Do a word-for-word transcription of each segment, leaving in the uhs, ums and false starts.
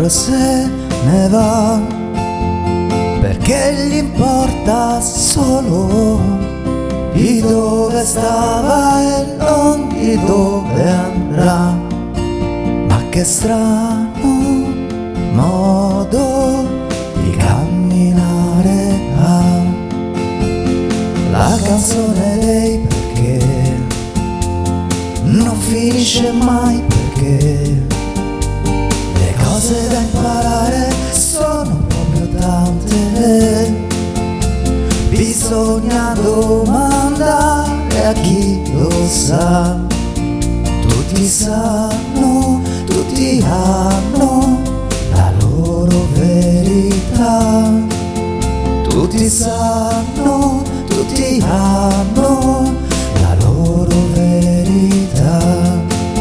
pure se ne va, perché gli importa solo di dove stava e non di dove andrà. Ma che strano modo di camminare ha la canzone dei perché non finisce mai, perché le cose da imparare sono proprio tante. Bisogna domandare a chi lo sa. Tutti sanno, tutti hanno la loro verità. Tutti sanno, tutti hanno la loro verità.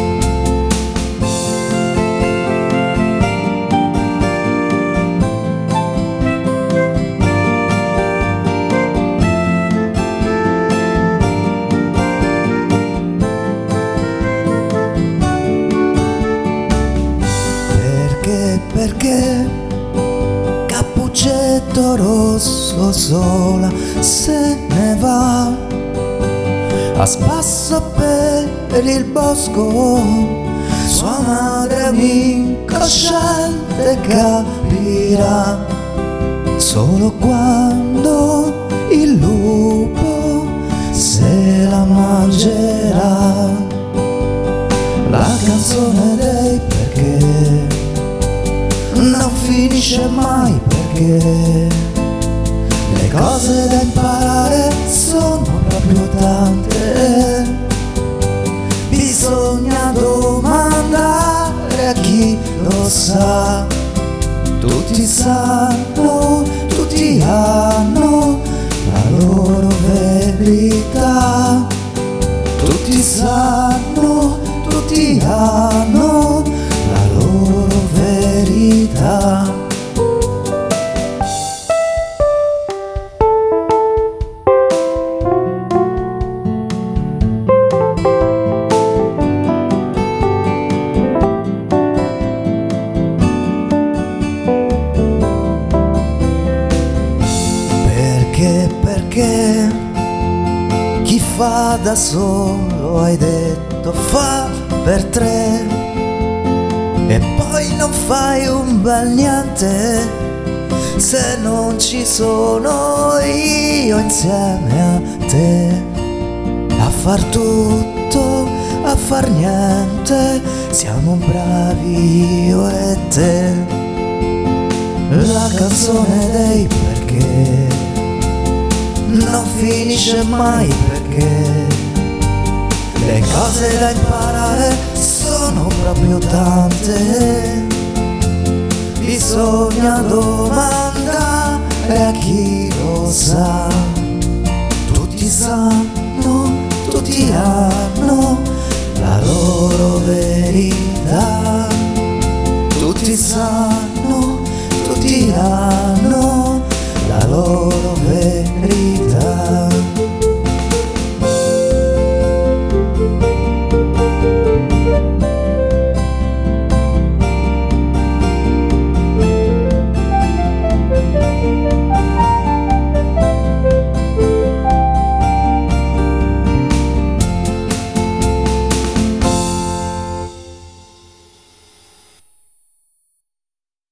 Perché Cappuccetto Rosso sola se ne va a spasso per il bosco. Sua madre incosciente capirà solo quando il lupo se la mangerà. La canzone dei perché non finisce mai, perché le cose da imparare sono proprio tante. Bisogna domandare a chi lo sa. Tutti sanno, tutti hanno la loro verità. Tutti sanno, tutti hanno la loro verità. Perché, perché chi fa da solo, hai detto, fa per tre, e poi non fai un bel niente se non ci sono io insieme a te. A far tutto, a far niente, siamo bravi io e te. La canzone dei perché non finisce mai, perché le cose da imparare sono proprio tante. Bisogna domandare a chi lo sa. Tutti sanno, tutti hanno la loro verità. Tutti sanno, tutti hanno